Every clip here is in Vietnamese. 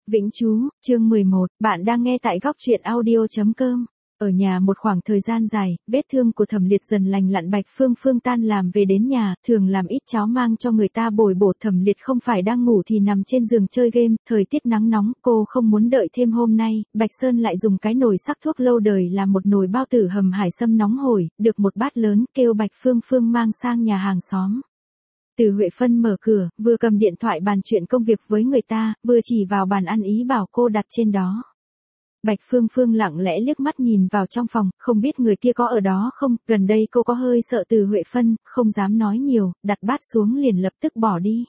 Vĩnh Chú, chương 11, bạn đang nghe tại góc truyện audio.com. Ở nhà một khoảng thời gian dài, vết thương của Thẩm Liệt dần lành lặn. Bạch Phương Phương tan làm về đến nhà, thường làm ít cháo mang cho người ta bồi bổ. Thẩm Liệt không phải đang ngủ thì nằm trên giường chơi game, thời tiết nắng nóng, cô không muốn đợi thêm hôm nay. Bạch Sơn lại dùng cái nồi sắc thuốc lâu đời làm một nồi bao tử hầm hải sâm nóng hổi, được một bát lớn, kêu Bạch Phương Phương mang sang nhà hàng xóm. Từ Huệ Phân mở cửa, vừa cầm điện thoại bàn chuyện công việc với người ta, vừa chỉ vào bàn ăn ý bảo cô đặt trên đó. Bạch Phương Phương lặng lẽ liếc mắt nhìn vào trong phòng, không biết người kia có ở đó không. Gần đây cô có hơi sợ Từ Huệ Phân, không dám nói nhiều, đặt bát xuống liền lập tức bỏ đi.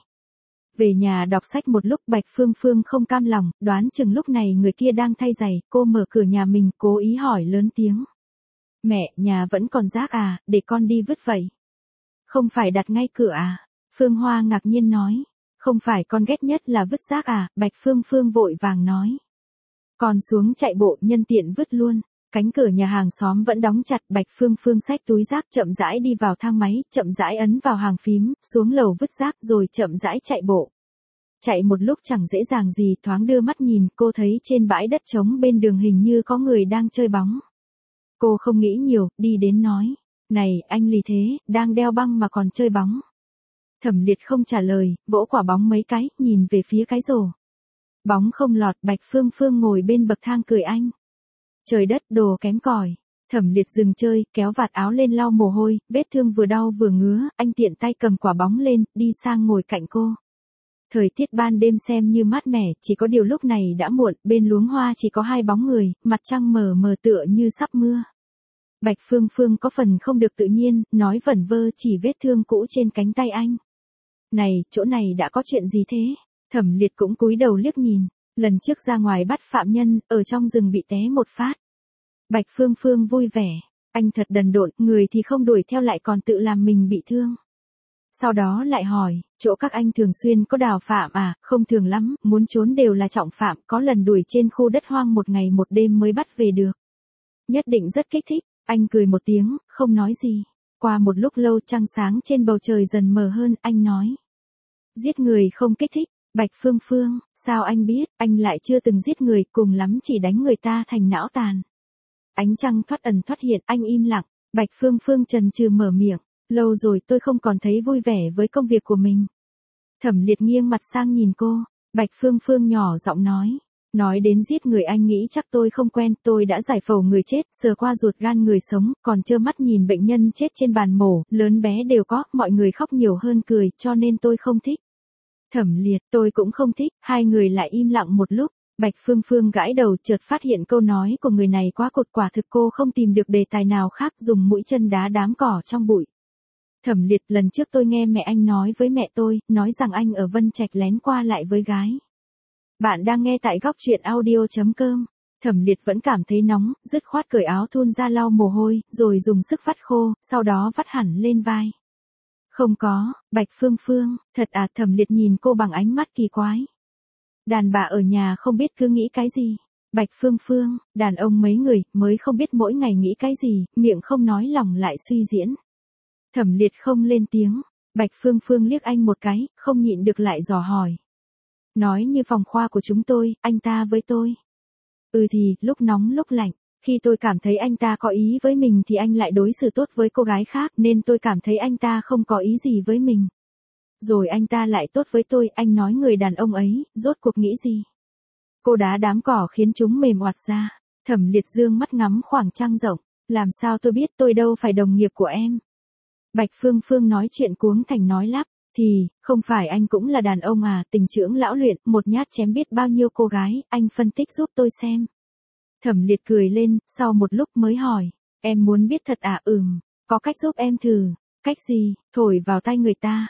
Về nhà đọc sách một lúc, Bạch Phương Phương không cam lòng, đoán chừng lúc này người kia đang thay giày. Cô mở cửa nhà mình, cố ý hỏi lớn tiếng: "Mẹ, nhà vẫn còn rác à, để con đi vứt vậy." "Không phải đặt ngay cửa à?" Phương Hoa ngạc nhiên nói. "Không phải con ghét nhất là vứt rác à?" Bạch Phương Phương vội vàng nói. "Con xuống chạy bộ, nhân tiện vứt luôn." Cánh cửa nhà hàng xóm vẫn đóng chặt. Bạch Phương Phương xách túi rác chậm rãi đi vào thang máy, chậm rãi ấn vào hàng phím, xuống lầu vứt rác rồi chậm rãi chạy bộ. Chạy một lúc chẳng dễ dàng gì, thoáng đưa mắt nhìn, cô thấy trên bãi đất trống bên đường hình như có người đang chơi bóng. Cô không nghĩ nhiều, đi đến nói: "Này, anh Lý thế, đang đeo băng mà còn chơi bóng." Thẩm Liệt không trả lời, vỗ quả bóng mấy cái, nhìn về phía cái rổ. Bóng không lọt. Bạch Phương Phương ngồi bên bậc thang cười anh: "Trời đất, đồ kém cỏi." Thẩm Liệt dừng chơi, kéo vạt áo lên lau mồ hôi, vết thương vừa đau vừa ngứa, anh tiện tay cầm quả bóng lên, đi sang ngồi cạnh cô. Thời tiết ban đêm xem như mát mẻ, chỉ có điều lúc này đã muộn, bên luống hoa chỉ có hai bóng người, mặt trăng mờ mờ tựa như sắp mưa. Bạch Phương Phương có phần không được tự nhiên, nói vẩn vơ chỉ vết thương cũ trên cánh tay anh. "Này, chỗ này đã có chuyện gì thế?" Thẩm Liệt cũng cúi đầu liếc nhìn. "Lần trước ra ngoài bắt phạm nhân, ở trong rừng bị té một phát." Bạch Phương Phương vui vẻ. Anh thật đần độn, người thì không đuổi theo lại còn tự làm mình bị thương. Sau đó lại hỏi, "Chỗ các anh thường xuyên có đào phạm à?" "Không thường lắm, muốn trốn đều là trọng phạm, có lần đuổi trên khu đất hoang một ngày một đêm mới bắt về được." "Nhất định rất kích thích." Anh cười một tiếng, không nói gì. Qua một lúc lâu, trăng sáng trên bầu trời dần mờ hơn, anh nói: "Giết người không kích thích." Bạch Phương Phương: "Sao anh biết?" "Anh lại chưa từng giết người, cùng lắm chỉ đánh người ta thành não tàn." Ánh trăng thoát ẩn thoát hiện, anh im lặng. Bạch Phương Phương chần chừ mở miệng: "Lâu rồi tôi không còn thấy vui vẻ với công việc của mình." Thẩm Liệt nghiêng mặt sang nhìn cô. Bạch Phương Phương nhỏ giọng nói: "Nói đến giết người anh nghĩ chắc tôi không quen, tôi đã giải phẫu người chết, sờ qua ruột gan người sống, còn trơ mắt nhìn bệnh nhân chết trên bàn mổ, lớn bé đều có, mọi người khóc nhiều hơn cười, cho nên tôi không thích." Thẩm Liệt: "Tôi cũng không thích." Hai người lại im lặng một lúc. Bạch Phương Phương gãi đầu, chợt phát hiện câu nói của người này quá cột, quả thực cô không tìm được đề tài nào khác, dùng mũi chân đá đám cỏ trong bụi. "Thẩm Liệt, lần trước tôi nghe mẹ anh nói với mẹ tôi, nói rằng anh ở Vân Trạch lén qua lại với gái." Bạn đang nghe tại góc truyện audio.com. Thẩm Liệt vẫn cảm thấy nóng, dứt khoát cởi áo thun ra lau mồ hôi, rồi dùng sức vắt khô, sau đó vắt hẳn lên vai. "Không có." Bạch Phương Phương: "Thật à?" Thẩm Liệt nhìn cô bằng ánh mắt kỳ quái. "Đàn bà ở nhà không biết cứ nghĩ cái gì." Bạch Phương Phương: "Đàn ông mấy người, mới không biết mỗi ngày nghĩ cái gì, miệng không nói lòng lại suy diễn." Thẩm Liệt không lên tiếng. Bạch Phương Phương liếc anh một cái, không nhịn được lại dò hỏi: "Nói như phòng khoa của chúng tôi, anh ta với tôi." "Ừ thì, lúc nóng lúc lạnh. Khi tôi cảm thấy anh ta có ý với mình thì anh lại đối xử tốt với cô gái khác, nên tôi cảm thấy anh ta không có ý gì với mình. Rồi anh ta lại tốt với tôi, anh nói người đàn ông ấy, rốt cuộc nghĩ gì?" Cô đá đám cỏ khiến chúng mềm oặt ra. Thẩm Liệt dương mắt ngắm khoảng trăng rộng. "Làm sao tôi biết, tôi đâu phải đồng nghiệp của em." Bạch Phương Phương nói chuyện cuống thành nói lắp: "Thì, không phải anh cũng là đàn ông à, tình trưởng lão luyện, một nhát chém biết bao nhiêu cô gái, anh phân tích giúp tôi xem." Thẩm Liệt cười lên, sau một lúc mới hỏi: "Em muốn biết thật à?" Có cách giúp em thử." "Cách gì?" "Thổi vào tay người ta."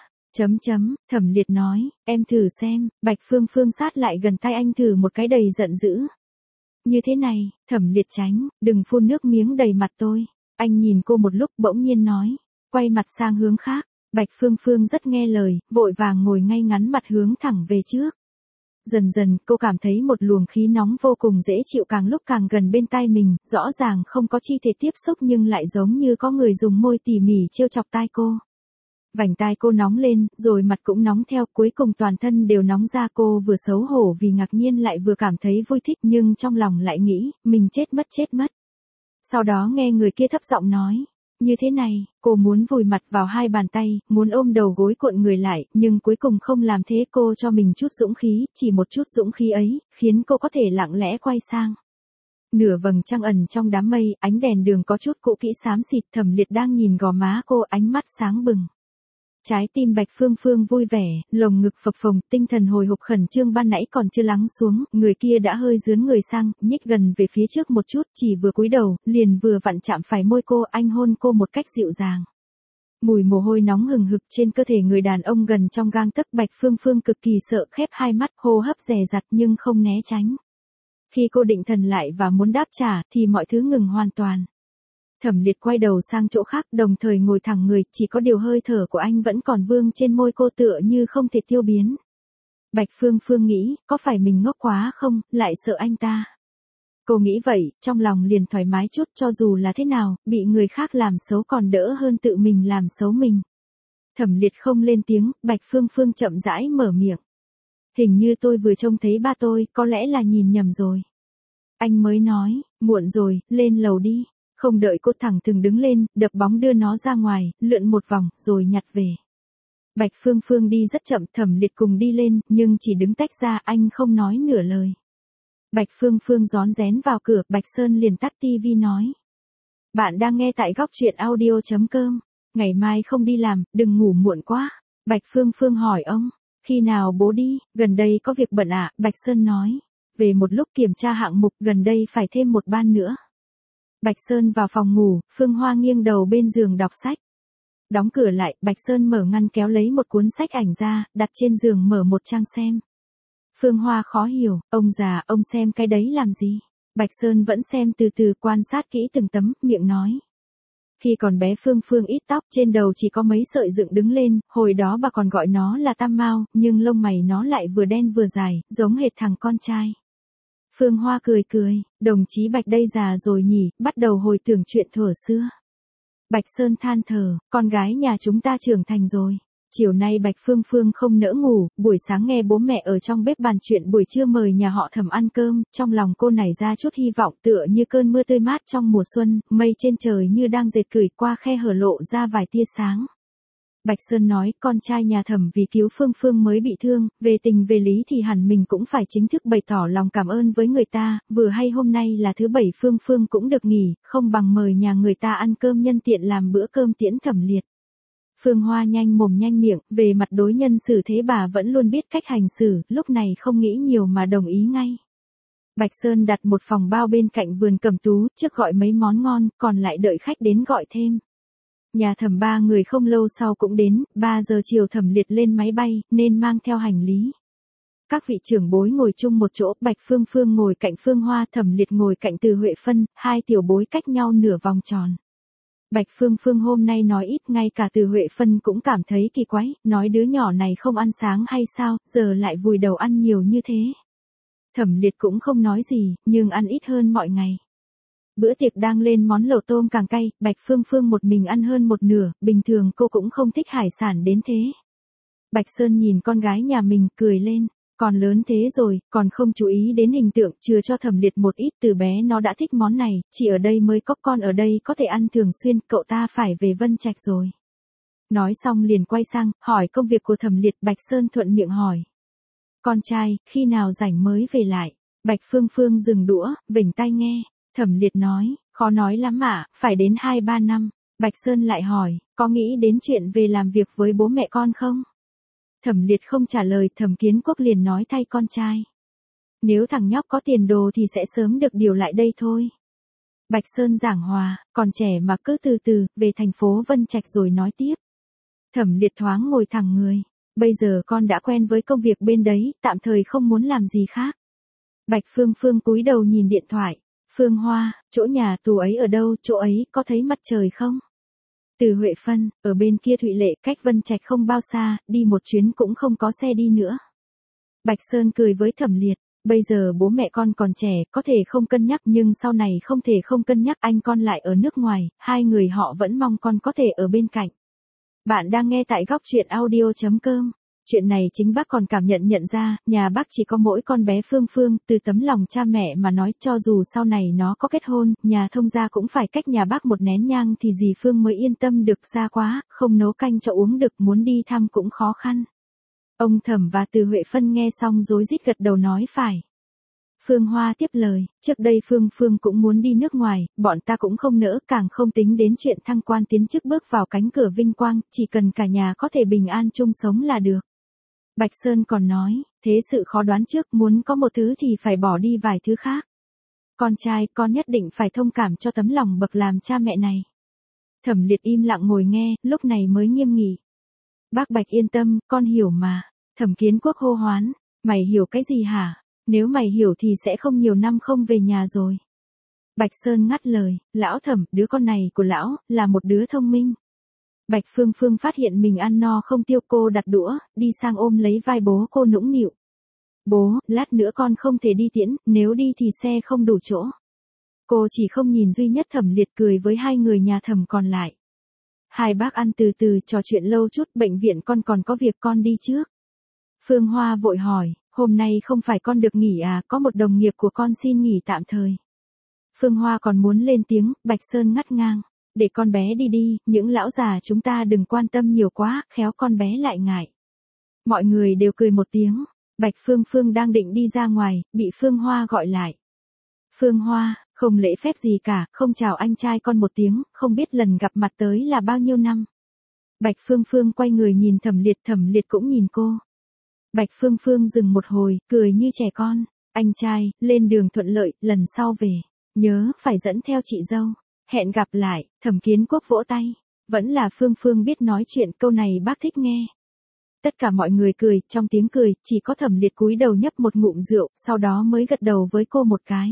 Thẩm Liệt nói: "Em thử xem." Bạch Phương Phương sát lại gần tay anh thử một cái đầy giận dữ. "Như thế này." Thẩm Liệt tránh: "Đừng phun nước miếng đầy mặt tôi." Anh nhìn cô một lúc bỗng nhiên nói, quay mặt sang hướng khác. Bạch Phương Phương rất nghe lời, vội vàng ngồi ngay ngắn mặt hướng thẳng về trước. Dần dần, cô cảm thấy một luồng khí nóng vô cùng dễ chịu càng lúc càng gần bên tai mình, rõ ràng không có chi thể tiếp xúc nhưng lại giống như có người dùng môi tỉ mỉ trêu chọc tai cô. Vành tai cô nóng lên, rồi mặt cũng nóng theo, cuối cùng toàn thân đều nóng ra. Cô vừa xấu hổ vì ngạc nhiên lại vừa cảm thấy vui thích, nhưng trong lòng lại nghĩ, mình chết mất. Sau đó nghe người kia thấp giọng nói, như thế này, cô muốn vùi mặt vào hai bàn tay, muốn ôm đầu gối cuộn người lại, nhưng cuối cùng không làm thế. Cô cho mình chút dũng khí, chỉ một chút dũng khí ấy, khiến cô có thể lặng lẽ quay sang. Nửa vầng trăng ẩn trong đám mây, ánh đèn đường có chút cũ kỹ xám xịt. Thẩm Liệt đang nhìn gò má cô, ánh mắt sáng bừng. Trái tim Bạch Phương Phương vui vẻ, lồng ngực phập phồng, tinh thần hồi hộp khẩn trương ban nãy còn chưa lắng xuống, người kia đã hơi dướn người sang, nhích gần về phía trước một chút, chỉ vừa cúi đầu, liền vừa vặn chạm phải môi cô. Anh hôn cô một cách dịu dàng. Mùi mồ hôi nóng hừng hực trên cơ thể người đàn ông gần trong gang tấc. Bạch Phương Phương cực kỳ sợ, khép hai mắt, hô hấp dè dặt nhưng không né tránh. Khi cô định thần lại và muốn đáp trả, thì mọi thứ ngừng hoàn toàn. Thẩm Liệt quay đầu sang chỗ khác, đồng thời ngồi thẳng người, chỉ có điều hơi thở của anh vẫn còn vương trên môi cô, tựa như không thể tiêu biến. Bạch Phương Phương nghĩ, có phải mình ngốc quá không, lại sợ anh ta. Cô nghĩ vậy, trong lòng liền thoải mái chút, cho dù là thế nào, bị người khác làm xấu còn đỡ hơn tự mình làm xấu mình. Thẩm Liệt không lên tiếng, Bạch Phương Phương chậm rãi mở miệng. Hình như tôi vừa trông thấy ba tôi, có lẽ là nhìn nhầm rồi. Anh mới nói, muộn rồi, lên lầu đi. Không đợi cô thẳng thừng đứng lên, đập bóng đưa nó ra ngoài, lượn một vòng, rồi nhặt về. Bạch Phương Phương đi rất chậm, Thẩm Liệt cùng đi lên, nhưng chỉ đứng tách ra, anh không nói nửa lời. Bạch Phương Phương rón rén vào cửa, Bạch Sơn liền tắt tivi nói. Bạn đang nghe tại góc truyện audio.com. Ngày mai không đi làm, đừng ngủ muộn quá. Bạch Phương Phương hỏi ông, khi nào bố đi, gần đây có việc bận ạ, Bạch Sơn nói. Về một lúc kiểm tra hạng mục, gần đây phải thêm một ban nữa. Bạch Sơn vào phòng ngủ, Phương Hoa nghiêng đầu bên giường đọc sách. Đóng cửa lại, Bạch Sơn mở ngăn kéo lấy một cuốn sách ảnh ra, đặt trên giường mở một trang xem. Phương Hoa khó hiểu, ông già, ông xem cái đấy làm gì? Bạch Sơn vẫn xem từ từ, quan sát kỹ từng tấm, miệng nói. Khi còn bé Phương Phương ít tóc, trên đầu chỉ có mấy sợi dựng đứng lên, hồi đó bà còn gọi nó là tam mao, nhưng lông mày nó lại vừa đen vừa dài, giống hệt thằng con trai. Phương Hoa cười, đồng chí Bạch đây già rồi nhỉ, bắt đầu hồi tưởng chuyện thuở xưa. Bạch Sơn than thở, con gái nhà chúng ta trưởng thành rồi. Chiều nay Bạch Phương Phương không nỡ ngủ, buổi sáng nghe bố mẹ ở trong bếp bàn chuyện buổi trưa mời nhà họ Thẩm ăn cơm, trong lòng cô nảy ra chút hy vọng, tựa như cơn mưa tươi mát trong mùa xuân, mây trên trời như đang dệt cởi qua khe hở lộ ra vài tia sáng. Bạch Sơn nói, con trai nhà Thẩm vì cứu Phương Phương mới bị thương, về tình về lý thì hẳn mình cũng phải chính thức bày tỏ lòng cảm ơn với người ta, vừa hay hôm nay là thứ bảy Phương Phương cũng được nghỉ, không bằng mời nhà người ta ăn cơm nhân tiện làm bữa cơm tiễn Thẩm Liệt. Phương Hoa nhanh mồm nhanh miệng, về mặt đối nhân xử thế bà vẫn luôn biết cách hành xử, lúc này không nghĩ nhiều mà đồng ý ngay. Bạch Sơn đặt một phòng bao bên cạnh vườn cẩm tú, trước gọi mấy món ngon, còn lại đợi khách đến gọi thêm. Nhà Thẩm ba người không lâu sau cũng đến, 3 giờ chiều Thẩm Liệt lên máy bay, nên mang theo hành lý. Các vị trưởng bối ngồi chung một chỗ, Bạch Phương Phương ngồi cạnh Phương Hoa, Thẩm Liệt ngồi cạnh Từ Huệ Phân, hai tiểu bối cách nhau nửa vòng tròn. Bạch Phương Phương hôm nay nói ít, ngay cả Từ Huệ Phân cũng cảm thấy kỳ quái, nói đứa nhỏ này không ăn sáng hay sao, giờ lại vùi đầu ăn nhiều như thế. Thẩm Liệt cũng không nói gì, nhưng ăn ít hơn mọi ngày. Bữa tiệc đang lên món lẩu tôm càng cay, Bạch Phương Phương một mình ăn hơn một nửa, bình thường cô cũng không thích hải sản đến thế. Bạch Sơn nhìn con gái nhà mình, cười lên. Còn lớn thế rồi, còn không chú ý đến hình tượng, chừa cho Thẩm Liệt một ít, từ bé nó đã thích món này, chỉ ở đây mới có, con ở đây có thể ăn thường xuyên, cậu ta phải về Vân Trạch rồi. Nói xong liền quay sang, hỏi công việc của Thẩm Liệt, Bạch Sơn thuận miệng hỏi. Con trai, khi nào rảnh mới về lại? Bạch Phương Phương dừng đũa, vểnh tai nghe. Thẩm Liệt nói, khó nói lắm ạ, phải đến 2-3 năm. Bạch Sơn lại hỏi, có nghĩ đến chuyện về làm việc với bố mẹ con không? Thẩm Liệt không trả lời, Thẩm Kiến Quốc liền nói thay con trai. Nếu thằng nhóc có tiền đồ thì sẽ sớm được điều lại đây thôi. Bạch Sơn giảng hòa, còn trẻ mà cứ từ từ, về thành phố Vân Trạch rồi nói tiếp. Thẩm Liệt thoáng ngồi thẳng người. Bây giờ con đã quen với công việc bên đấy, tạm thời không muốn làm gì khác. Bạch Phương Phương cúi đầu nhìn điện thoại. Phương Hoa, chỗ nhà tù ấy ở đâu, chỗ ấy có thấy mặt trời không? Từ Huệ Phân, ở bên kia Thụy Lệ, cách Vân Trạch không bao xa, đi một chuyến cũng không có xe đi nữa. Bạch Sơn cười với Thẩm Liệt, bây giờ bố mẹ con còn trẻ, có thể không cân nhắc nhưng sau này không thể không cân nhắc, anh con lại ở nước ngoài, hai người họ vẫn mong con có thể ở bên cạnh. Bạn đang nghe tại góc truyện audio.com. Chuyện này chính bác còn cảm nhận ra, nhà bác chỉ có mỗi con bé Phương Phương, từ tấm lòng cha mẹ mà nói cho dù sau này nó có kết hôn, nhà thông gia cũng phải cách nhà bác một nén nhang thì dì Phương mới yên tâm được, xa quá, không nấu canh cho uống được, muốn đi thăm cũng khó khăn. Ông Thẩm và Từ Huệ Phân nghe xong rối rít gật đầu nói phải. Phương Hoa tiếp lời, trước đây Phương Phương cũng muốn đi nước ngoài, bọn ta cũng không nỡ, càng không tính đến chuyện thăng quan tiến chức bước vào cánh cửa vinh quang, chỉ cần cả nhà có thể bình an chung sống là được. Bạch Sơn còn nói, thế sự khó đoán trước, muốn có một thứ thì phải bỏ đi vài thứ khác. Con trai, con nhất định phải thông cảm cho tấm lòng bậc làm cha mẹ này. Thẩm Liệt im lặng ngồi nghe, lúc này mới nghiêm nghị. Bác Bạch yên tâm, con hiểu mà. Thẩm Kiến Quốc hô hoán, mày hiểu cái gì hả? Nếu mày hiểu thì sẽ không nhiều năm không về nhà rồi. Bạch Sơn ngắt lời, lão Thẩm, đứa con này của lão, là một đứa thông minh. Bạch Phương Phương phát hiện mình ăn no không tiêu, cô đặt đũa, đi sang ôm lấy vai bố cô nũng nịu. Bố, lát nữa con không thể đi tiễn, nếu đi thì xe không đủ chỗ. Cô chỉ không nhìn duy nhất Thẩm Liệt, cười với hai người nhà Thẩm còn lại. Hai bác ăn từ từ, trò chuyện lâu chút, bệnh viện con còn có việc, con đi trước. Phương Hoa vội hỏi, hôm nay không phải con được nghỉ à, có một đồng nghiệp của con xin nghỉ tạm thời. Phương Hoa còn muốn lên tiếng, Bạch Sơn ngắt ngang, để con bé đi đi, những lão già chúng ta đừng quan tâm nhiều quá, khéo con bé lại ngại. Mọi người đều cười một tiếng, Bạch Phương Phương đang định đi ra ngoài, bị Phương Hoa gọi lại. Phương Hoa, không lễ phép gì cả, không chào anh trai con một tiếng, không biết lần gặp mặt tới là bao nhiêu năm. Bạch Phương Phương quay người nhìn Thẩm Liệt cũng nhìn cô. Bạch Phương Phương dừng một hồi, cười như trẻ con, anh trai, lên đường thuận lợi, lần sau về, nhớ, phải dẫn theo chị dâu, hẹn gặp lại. Thẩm Kiến Quốc vỗ tay, vẫn là Phương Phương biết nói chuyện, câu này bác thích nghe. Tất cả mọi người cười, trong tiếng cười, chỉ có Thẩm Liệt cúi đầu nhấp một ngụm rượu, sau đó mới gật đầu với cô một cái.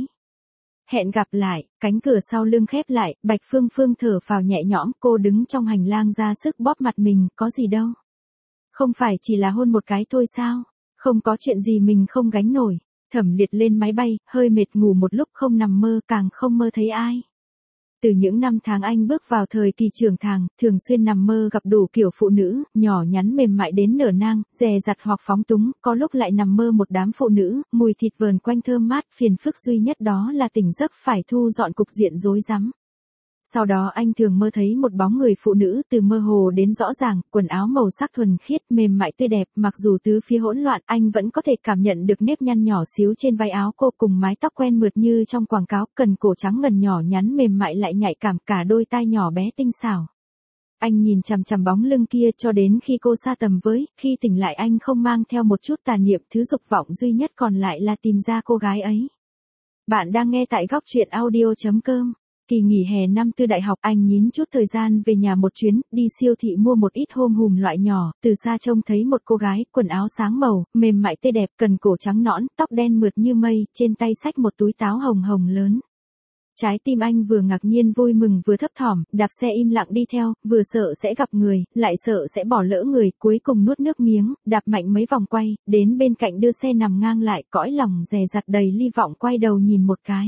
Hẹn gặp lại, cánh cửa sau lưng khép lại, Bạch Phương Phương thở phào nhẹ nhõm, cô đứng trong hành lang ra sức bóp mặt mình, có gì đâu. Không phải chỉ là hôn một cái thôi sao, không có chuyện gì mình không gánh nổi. Thẩm Liệt lên máy bay, hơi mệt ngủ một lúc, không nằm mơ, càng không mơ thấy ai. Từ những năm tháng anh bước vào thời kỳ trưởng thành, thường xuyên nằm mơ gặp đủ kiểu phụ nữ, nhỏ nhắn mềm mại đến nở nang, dè dặt hoặc phóng túng, có lúc lại nằm mơ một đám phụ nữ, mùi thịt vờn quanh thơm mát, phiền phức duy nhất đó là tỉnh giấc phải thu dọn cục diện rối rắm. Sau đó anh thường mơ thấy một bóng người phụ nữ, từ mơ hồ đến rõ ràng, quần áo màu sắc thuần khiết, mềm mại tươi đẹp, mặc dù tứ phía hỗn loạn, anh vẫn có thể cảm nhận được nếp nhăn nhỏ xíu trên vai áo cô, cùng mái tóc quen mượt như trong quảng cáo, cần cổ trắng ngần nhỏ nhắn mềm mại lại nhạy cảm, cả đôi tai nhỏ bé tinh xảo. Anh nhìn chằm chằm bóng lưng kia cho đến khi cô xa tầm với, khi tỉnh lại anh không mang theo một chút tà niệm, thứ dục vọng duy nhất còn lại là tìm ra cô gái ấy. Bạn đang nghe tại góc truyện audio.com. Kỳ nghỉ hè năm tư đại học, anh nhín chút thời gian về nhà một chuyến, đi siêu thị mua một ít hôm hùm loại nhỏ, từ xa trông thấy một cô gái, quần áo sáng màu, mềm mại tươi đẹp, cần cổ trắng nõn, tóc đen mượt như mây, trên tay xách một túi táo hồng hồng lớn. Trái tim anh vừa ngạc nhiên vui mừng vừa thấp thỏm, đạp xe im lặng đi theo, vừa sợ sẽ gặp người, lại sợ sẽ bỏ lỡ người, cuối cùng nuốt nước miếng, đạp mạnh mấy vòng quay, đến bên cạnh đưa xe nằm ngang lại, cõi lòng dè dặt đầy hy vọng quay đầu nhìn một cái.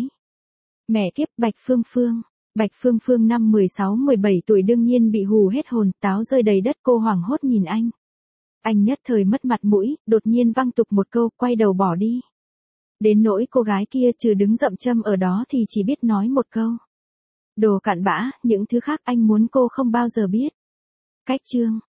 Mẹ kiếp, Bạch Phương Phương. Bạch Phương Phương năm 16-17 tuổi đương nhiên bị hù hết hồn, táo rơi đầy đất, cô hoảng hốt nhìn anh. Anh nhất thời mất mặt mũi, đột nhiên văng tục một câu, quay đầu bỏ đi. Đến nỗi cô gái kia trừ đứng dậm châm ở đó thì chỉ biết nói một câu. Đồ cặn bã, những thứ khác anh muốn cô không bao giờ biết. Cách chương.